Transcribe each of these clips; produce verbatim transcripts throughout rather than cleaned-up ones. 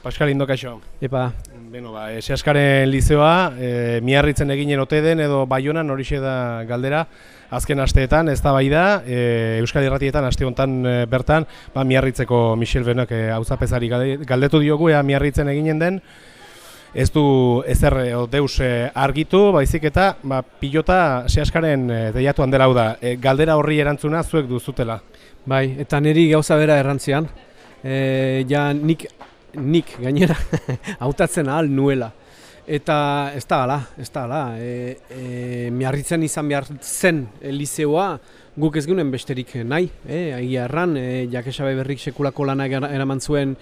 Pascal Indo, kaixo. Epa. Beno, ba, Seaskaren lizeoa, e, Miarritzen eginen ote den edo Baionan, horixe da galdera. Azken asteetan, ez da bai da, e, Euskal Irratietan aste honetan e, bertan, ba, Miarritzeko Michel Benok e, auzapezari galdetu diogu, ea Miarritzen eginen den. Ez du ezer edo deus e, argitu, baizik eta ba, pilota Seaskaren e, deiatuan dela hau da. E, galdera horri erantzuna zuek duzutela. Bai, eta niri gauza bera errantzian. E, ja nik, nik gainera hautatzen ahal nuela. Eta ez da hala, ez da hala. E, e, Miarritzen izan behar zen e, lizeoa guk ez ginen besterik nahi. E, Egia erran, e, Jakesabe Berrik sekulako lana eraman zuen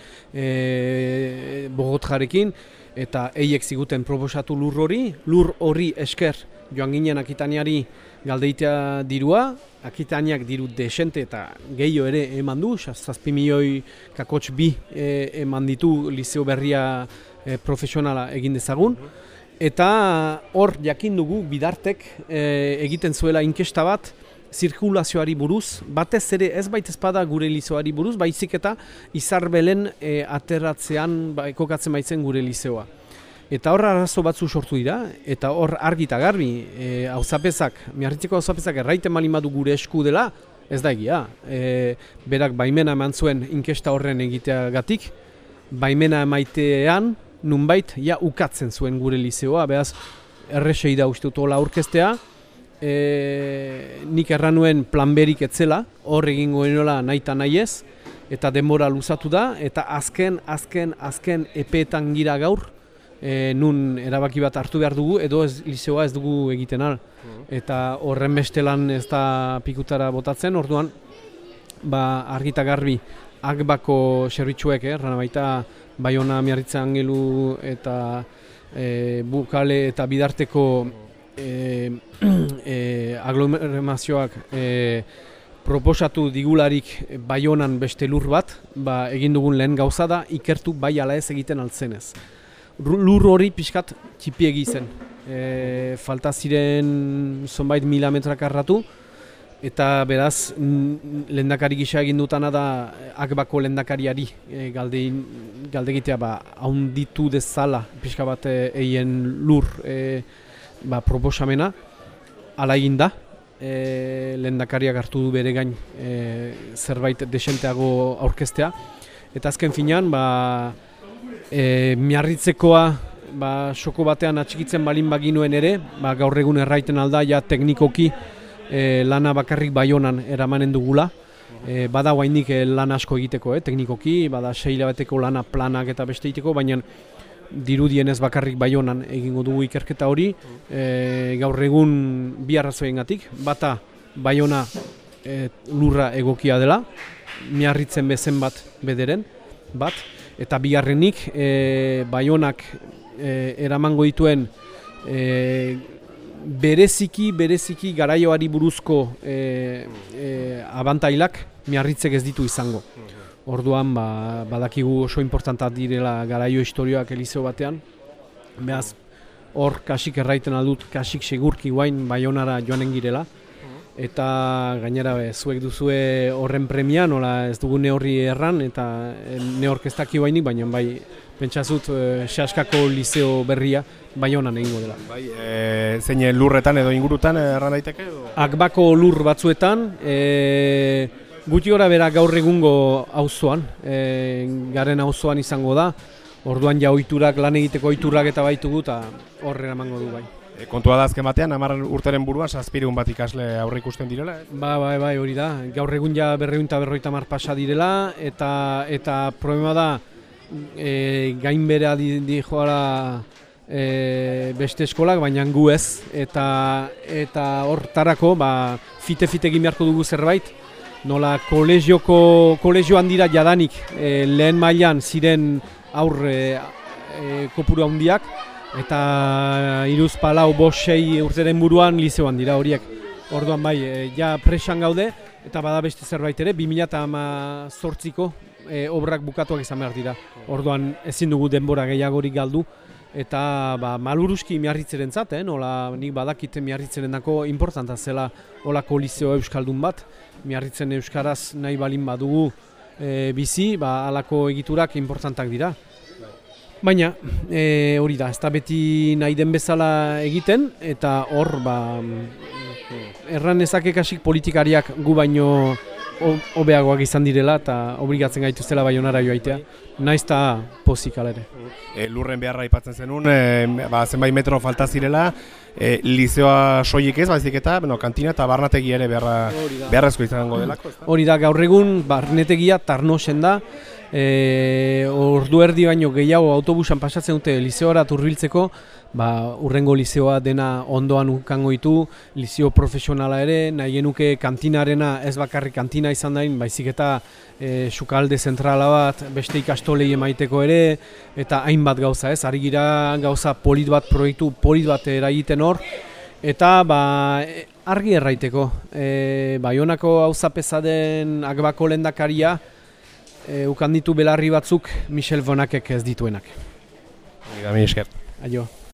e, Bogotjarekin, eta eiek ziguten proposatu lur hori, lur hori esker joan ginen Akitaniari galdeitea dirua, Akitaniak diru desente eta gehiago ere eman du, zazpi milioi kakotx bi e, eman ditu lizeo berria e, profesionala egin dezagun. Eta hor jakin dugu bidartek e, egiten zuela inkesta bat, zirkulazioari buruz, batez ere ez baita espada gure lizeoari buruz, baizik eta Izarbelen e, aterratzean ba, kokatzen baitzen gure lizeoa. Eta hor arazo batzu sortu dira, eta hor argi eta garbi, e, auzapezak, Miarritzeko auzapezak erraiten malin badu gure esku dela, ez da egia. E, berak baimena eman zuen inkesta horren egiteagatik, baimena emaitean, nunbait, ja ukatzen zuen gure lizeoa, behaz, errexei da uste dut hola aurkeztea, e, nik erran nuen plan berik etzela, hor egingo enola nahi eta nahi ez, eta denbora luzatu da, eta azken, azken, azken epeetan gira gaur, E, nun erabaki bat hartu behar dugu, edo ez, lizeoa ez dugu egiten al. Eta horren bestelan ez da pikutara botatzen, orduan ba, argita garbi Akbako zerbitzuek, eh, erran baita Baiona, Miarritze Angelu eta e, Bukale eta bidarteko e, e, aglomerazioak e, proposatu digularik Baionan beste lur bat, ba, egin dugun lehen gauza da, ikertu bai ala ez egiten altzenez. Lur hori pixkat txipiegi zen. E, falta ziren zonbait mila metrak arratu, eta beraz lehendakari gisa egin dutana da Akbako lehendakariari e, galdein, galdegitea ba, haunditu dezala pixka bat eien lur e, ba, proposamena. Hala egin da, e, lehendakariak hartu du bere gain e, zerbait desenteago aurkeztea. Eta azken finean, ba, E, Miarritzekoa ba, soko batean atxikitzen balin baginuen ere, ba, gaur egun erraiten alda ja teknikoki e, lana bakarrik Baionan eramanen dugula. E, bada guainik e, lan asko egiteko, eh, teknikoki, bada sei hilabeteko lana planak eta beste egiteko, baina dirudienez bakarrik Baionan egingo dugu ikerketa hori. E, gaur egun bi arrazoiengatik, bata Baiona e, lurra egokia dela, Miarritzen bezen bat bederen, bat, eta bigarrenik e, Baionak e, eramango dituen e, bereziki, bereziki garaioari buruzko e, e, abantailak Miarritzek ez ditu izango. Orduan ba, badakigu oso importanta direla garaio historioak elizeo batean. Beaz, hor kasik erraiten aldut, kasik segurki guain Baionara joanen girela. Eta gainera be, zuek duzue horren premia, nola ez dugu neurri erran, eta neork ez daki bainik, baina bai, pentsazut e, Seaskako lizeo berria Baionan egingo dela. Bai, e, zein lurretan edo ingurutan erran daiteke? Edo? Akbako lur batzuetan, e, guti gora bera gaur egungo auzoan, e, garen auzoan izango da, orduan ja ohiturak, lan egiteko ohiturak eta baitugu, eta horre eramango du bai. E, kontua da azken batean, hamar urteren buruan, zazpireun bat ikasle aurre ikusten direla? Eh? Ba, bai, bai, hori da. Gaur egun ja berreun eta berroita hamar pasa direla, eta eta problema da e, gainbera di, di joala e, beste eskolak, baina gu ez. Eta eta hortarako, ba, fite-fite egin beharko dugu zerbait, nola kolegioko, kolegioan dira jadanik e, lehen mailan ziren aur e, e, kopuru handiak, eta iruz palau, bost, sei urteren buruan lizeoan dira horiek. Orduan bai, e, ja presan gaude, eta bada beste zerbait ere, bi mila zortziko e, obrak bukatuak izan behar dira. Orduan ezin dugu denbora gehiagorik galdu, eta ba, malburuski Miarritzerentzat, eh, nola nik badakit Miarritzerenako importanta zela olako lizeo euskaldun bat. Miarritzen euskaraz nahi balin badugu e, bizi, ba, alako egiturak importantak dira. Baina e, hori da, ez da beti nahi den bezala egiten, eta hor, ba, erran ezake kasik politikariak gu baino hobeagoak izan direla eta obligatzen gaituztela Baionara joaitea, naiz eta pozik ala ere. E, lurren beharra aipatzen zenun, e, ba, zenbait metro falta zirela, e, lizeoa soilik ez, baizik eta bueno, kantina eta barnategi ere beharra, beharrezko izango delako. Hori da, gaur egun barnetegia Tarnosen da, e, ordu erdi baino gehiago autobusan pasatzen dute lizeora turbiltzeko, ba, urrengo lizeoa dena ondoan ukango ditu, lizeo profesionala ere, nahi genuke kantinarena ez bakarrik kantina izan dain, baizik eta e, sukalde zentrala bat, beste ikastolei emaiteko ere, eta hainbat gauza ez, ari gira gauza polit bat, proiektu polit bat eragiten hor, eta ba, argi erraiteko, e, Baionako auzapeza den Agbako lehendakaria, e, ukan ditu belarri batzuk Michel Vonakek ez dituenak. Hori da, mi esker. Aio.